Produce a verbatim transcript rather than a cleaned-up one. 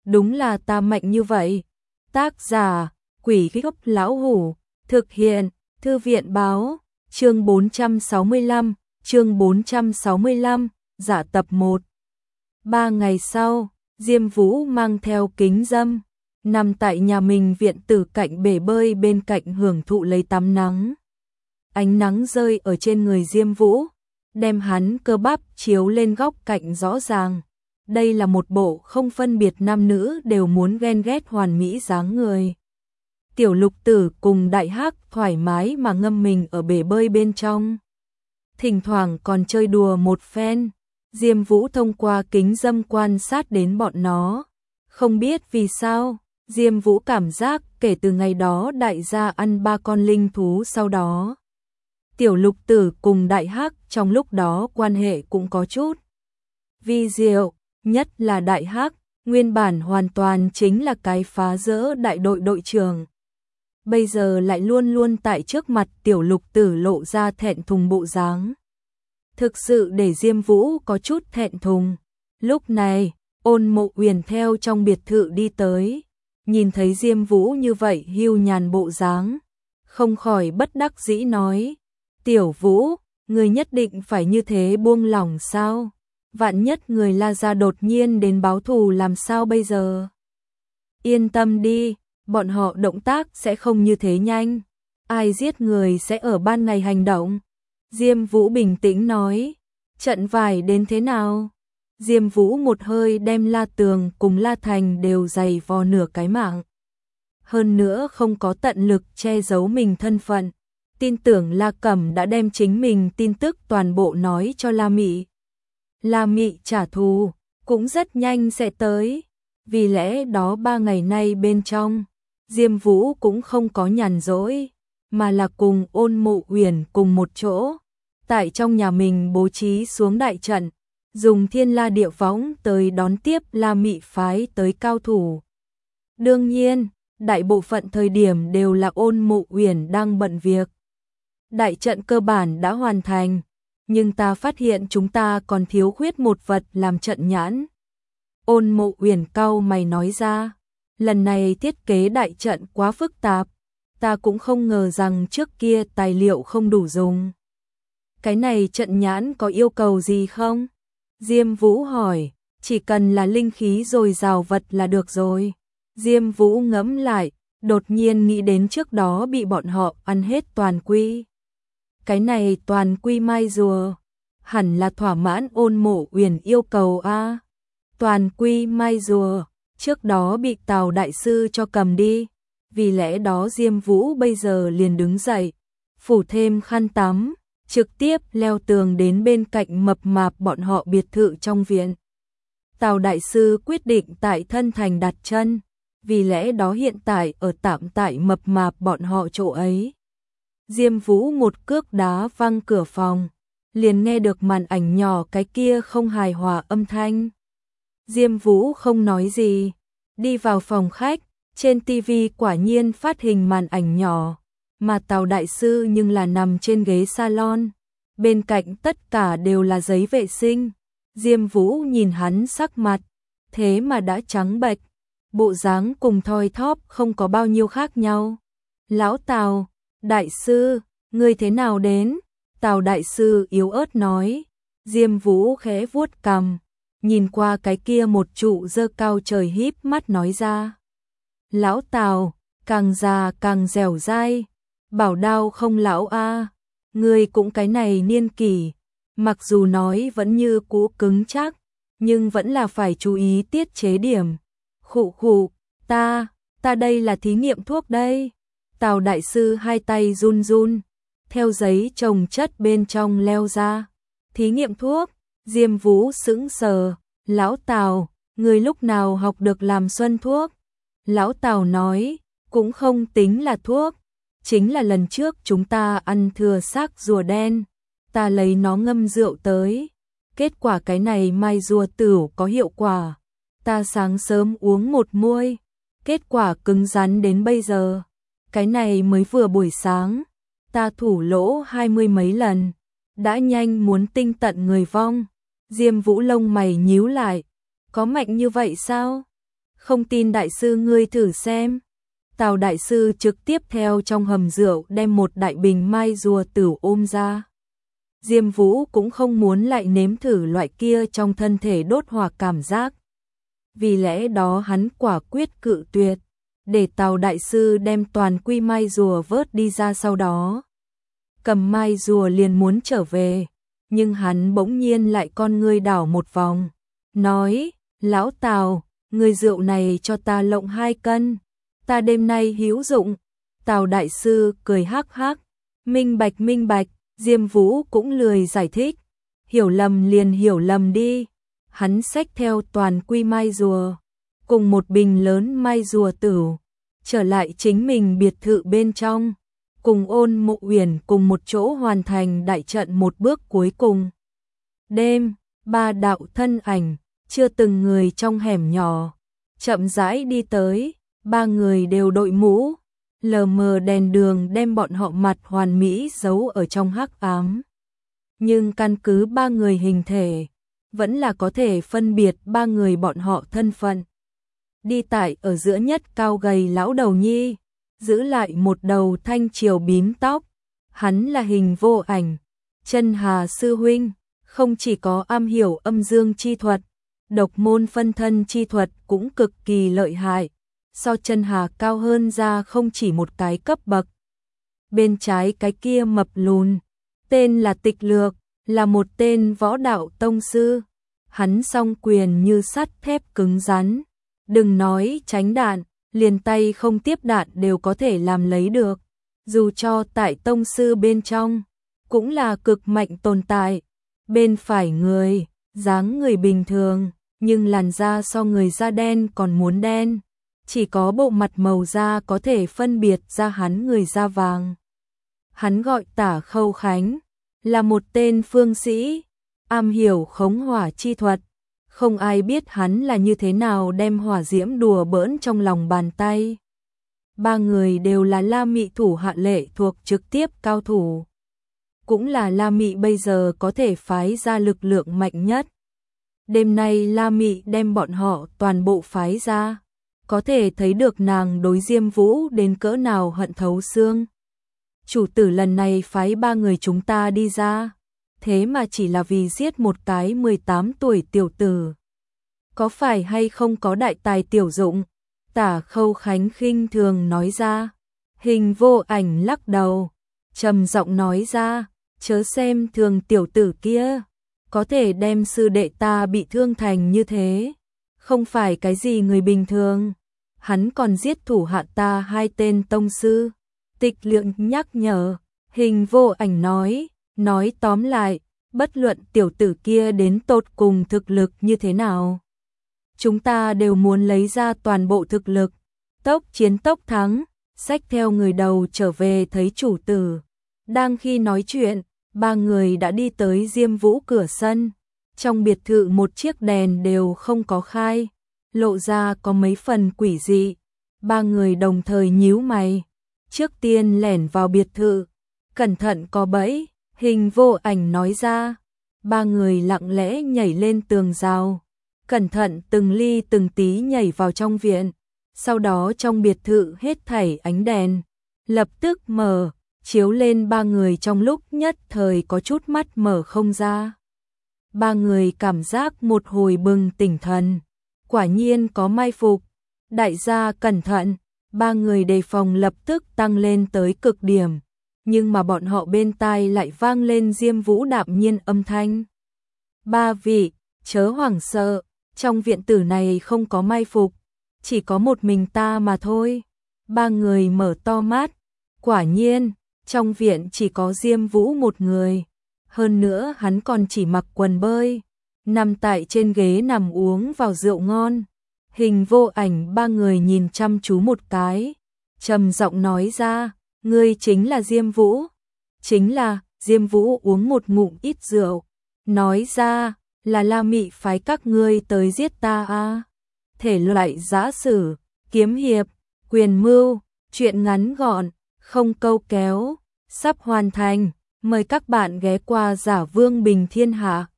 đúng là ta mạnh như vậy. Tác giả, Quỷ Gốc Lão Hủ, thực hiện, Thư viện báo, chương bốn trăm sáu mươi lăm, chương bốn trăm sáu mươi lăm, giả tập một. Ba ngày sau, Diêm Vũ mang theo kính dâm, nằm tại nhà mình viện tử cạnh bể bơi bên cạnh hưởng thụ lấy tắm nắng. Ánh nắng rơi ở trên người Diêm Vũ, đem hắn cơ bắp chiếu lên góc cạnh rõ ràng. Đây là một bộ không phân biệt nam nữ đều muốn ghen ghét hoàn mỹ dáng người. Tiểu Lục Tử cùng Đại Hắc thoải mái mà ngâm mình ở bể bơi bên trong. Thỉnh thoảng còn chơi đùa một phen. Diêm Vũ thông qua kính dâm quan sát đến bọn nó. Không biết vì sao, Diêm Vũ cảm giác kể từ ngày đó đại gia ăn ba con linh thú sau đó. Tiểu Lục Tử cùng Đại Hắc trong lúc đó quan hệ cũng có chút vi diệu, nhất là Đại Hắc, nguyên bản hoàn toàn chính là cái phá rỡ đại đội đội trưởng. Bây giờ lại luôn luôn tại trước mặt Tiểu Lục Tử lộ ra thẹn thùng bộ dáng. Thực sự để Diêm Vũ có chút thẹn thùng. Lúc này, Ôn Mộ Uyển theo trong biệt thự đi tới, nhìn thấy Diêm Vũ như vậy hiu nhàn bộ dáng, không khỏi bất đắc dĩ nói: "Tiểu Vũ, người nhất định phải như thế buông lỏng sao? Vạn nhất người La gia đột nhiên đến báo thù làm sao bây giờ?" "Yên tâm đi, bọn họ động tác sẽ không như thế nhanh. Ai giết người sẽ ở ban ngày hành động." Diêm Vũ bình tĩnh nói. "Trận vải đến thế nào?" Diêm Vũ một hơi đem La Tường cùng La Thành đều giày vò nửa cái mạng. Hơn nữa không có tận lực che giấu mình thân phận. Tin tưởng La Cẩm đã đem chính mình tin tức toàn bộ nói cho La Mị. La Mị trả thù cũng rất nhanh sẽ tới. Vì lẽ đó ba ngày nay bên trong, Diêm Vũ cũng không có nhàn rỗi, mà là cùng Ôn Mộ Uyển cùng một chỗ, tại trong nhà mình bố trí xuống đại trận, dùng Thiên La Địa Võng tới đón tiếp La Mị phái tới cao thủ. Đương nhiên, đại bộ phận thời điểm đều là Ôn Mộ Uyển đang bận việc. Đại trận cơ bản đã hoàn thành, nhưng ta phát hiện chúng ta còn thiếu khuyết một vật làm trận nhãn. Ôn Mộ Uyển cau mày nói ra, lần này thiết kế đại trận quá phức tạp, ta cũng không ngờ rằng trước kia tài liệu không đủ dùng. Cái này trận nhãn có yêu cầu gì không? Diêm Vũ hỏi, chỉ cần là linh khí dồi dào vật là được rồi. Diêm Vũ ngẫm lại, đột nhiên nghĩ đến trước đó bị bọn họ ăn hết toàn quy. Cái này toàn quy mai rùa, hẳn là thỏa mãn Ôn Mộ Uyển yêu cầu a. Toàn quy mai rùa, trước đó bị Tào đại sư cho cầm đi, vì lẽ đó Diêm Vũ bây giờ liền đứng dậy, phủ thêm khăn tắm, trực tiếp leo tường đến bên cạnh mập mạp bọn họ biệt thự trong viện. Tào đại sư quyết định tại Thân Thành đặt chân, vì lẽ đó hiện tại ở tạm tại mập mạp bọn họ chỗ ấy. Diêm Vũ một cước đá văng cửa phòng, liền nghe được màn ảnh nhỏ cái kia không hài hòa âm thanh. Diêm Vũ không nói gì, đi vào phòng khách, trên tivi quả nhiên phát hình màn ảnh nhỏ, mà Tào đại sư nhưng là nằm trên ghế salon, bên cạnh tất cả đều là giấy vệ sinh. Diêm Vũ nhìn hắn sắc mặt, thế mà đã trắng bệch, bộ dáng cùng thoi thóp không có bao nhiêu khác nhau. "Lão Tào, đại sư, ngươi thế nào đến?" Tào đại sư yếu ớt nói. Diêm Vũ khẽ vuốt cằm, nhìn qua cái kia một trụ dơ cao trời híp mắt nói ra. "Lão Tào, càng già càng dẻo dai, bảo đao không lão a, ngươi cũng cái này niên kỷ, mặc dù nói vẫn như cũ cứng chắc, nhưng vẫn là phải chú ý tiết chế điểm." "Khụ khụ, ta, ta đây là thí nghiệm thuốc đây." Tào đại sư hai tay run run, theo giấy chồng chất bên trong leo ra. "Thí nghiệm thuốc?" Diêm Vũ sững sờ, "Lão Tào, người lúc nào học được làm xuân thuốc?" Lão Tào nói, "Cũng không tính là thuốc, chính là lần trước chúng ta ăn thừa xác rùa đen, ta lấy nó ngâm rượu tới, kết quả cái này mai rùa tửu có hiệu quả, ta sáng sớm uống một muôi, kết quả cứng rắn đến bây giờ, cái này mới vừa buổi sáng, ta thủ lỗ hai mươi mấy lần, đã nhanh muốn tinh tận người vong." Diêm Vũ lông mày nhíu lại, "Có mạnh như vậy sao?" Không tin đại sư ngươi thử xem. Tào đại sư trực tiếp theo trong hầm rượu đem một đại bình mai rùa tử ôm ra. Diêm Vũ cũng không muốn lại nếm thử loại kia trong thân thể đốt hỏa cảm giác. Vì lẽ đó hắn quả quyết cự tuyệt, để Tào đại sư đem toàn quy mai rùa vớt đi ra, sau đó cầm mai rùa liền muốn trở về, nhưng hắn bỗng nhiên lại con ngươi đảo một vòng, nói: "Lão Tào, người rượu này cho ta lộng hai cân, ta đêm nay hữu dụng." Tào đại sư cười hắc hắc: "Minh bạch minh bạch." Diêm Vũ cũng lười giải thích, hiểu lầm liền hiểu lầm đi. Hắn xách theo toàn quy mai rùa, cùng một bình lớn mai rùa tử, trở lại chính mình biệt thự bên trong, cùng Ôn Mộ Uyển cùng một chỗ hoàn thành đại trận một bước cuối cùng. Đêm, ba đạo thân ảnh, chưa từng người trong hẻm nhỏ, chậm rãi đi tới, ba người đều đội mũ, lờ mờ đèn đường đem bọn họ mặt hoàn mỹ giấu ở trong hắc ám. Nhưng căn cứ ba người hình thể, vẫn là có thể phân biệt ba người bọn họ thân phận. Đi tại ở giữa nhất cao gầy lão đầu nhi, giữ lại một đầu thanh triều bím tóc. Hắn là Hình Vô Ảnh, Chân Hà sư huynh, không chỉ có am hiểu âm dương chi thuật, độc môn phân thân chi thuật cũng cực kỳ lợi hại, so Chân Hà cao hơn ra không chỉ một cái cấp bậc. Bên trái cái kia mập lùn, tên là Tịch Lược, là một tên võ đạo tông sư. Hắn song quyền như sắt thép cứng rắn, đừng nói tránh đạn, liền tay không tiếp đạn đều có thể làm lấy được. Dù cho tại tông sư bên trong, cũng là cực mạnh tồn tại. Bên phải người, dáng người bình thường, nhưng làn da so người da đen còn muốn đen. Chỉ có bộ mặt màu da có thể phân biệt ra hắn người da vàng. Hắn gọi Tả Khâu Khánh, là một tên phương sĩ, am hiểu khống hỏa chi thuật. Không ai biết hắn là như thế nào đem hỏa diễm đùa bỡn trong lòng bàn tay. Ba người đều là La Mị thủ hạ lệ thuộc trực tiếp cao thủ. Cũng là La Mị bây giờ có thể phái ra lực lượng mạnh nhất. Đêm nay La Mị đem bọn họ toàn bộ phái ra, có thể thấy được nàng đối Diêm Vũ đến cỡ nào hận thấu xương. Chủ tử lần này phái ba người chúng ta đi ra, thế mà chỉ là vì giết một cái mười tám tuổi tiểu tử. Có phải hay không có đại tài tiểu dụng? Tả Khâu Khánh khinh thường nói ra. Hình Vô Ảnh lắc đầu, trầm giọng nói ra, chớ xem thường tiểu tử kia, có thể đem sư đệ ta bị thương thành như thế, không phải cái gì người bình thường. Hắn còn giết thủ hạ ta hai tên tông sư. Tịch Lượng nhắc nhở. Hình Vô Ảnh nói, nói tóm lại, bất luận tiểu tử kia đến tột cùng thực lực như thế nào, chúng ta đều muốn lấy ra toàn bộ thực lực, tốc chiến tốc thắng, xách theo người đầu trở về thấy chủ tử. Đang khi nói chuyện, ba người đã đi tới Diêm Vũ cửa sân. Trong biệt thự một chiếc đèn đều không có khai, lộ ra có mấy phần quỷ dị. Ba người đồng thời nhíu mày, trước tiên lẻn vào biệt thự, cẩn thận có bẫy. Hình Vô Ảnh nói ra. Ba người lặng lẽ nhảy lên tường rào, cẩn thận từng ly từng tí nhảy vào trong viện. Sau đó trong biệt thự hết thảy ánh đèn lập tức mở, chiếu lên ba người, trong lúc nhất thời có chút mắt mở không ra. Ba người cảm giác một hồi bừng tỉnh thần, quả nhiên có mai phục. Đại gia cẩn thận, ba người đề phòng lập tức tăng lên tới cực điểm. Nhưng mà bọn họ bên tai lại vang lên Diêm Vũ đạm nhiên âm thanh. Ba vị, chớ hoảng sợ, trong viện tử này không có mai phục, chỉ có một mình ta mà thôi. Ba người mở to mắt, quả nhiên, trong viện chỉ có Diêm Vũ một người. Hơn nữa hắn còn chỉ mặc quần bơi, nằm tại trên ghế nằm uống vào rượu ngon. Hình Vô Ảnh ba người nhìn chăm chú một cái, trầm giọng nói ra, ngươi chính là Diêm Vũ. Chính là. Diêm Vũ uống một ngụm ít rượu, nói ra, là La Mị phái các ngươi tới giết ta a. Thể loại giã sử, kiếm hiệp, quyền mưu, truyện ngắn gọn, không câu kéo, sắp hoàn thành. Mời các bạn ghé qua Giả Vương Bình Thiên Hạ.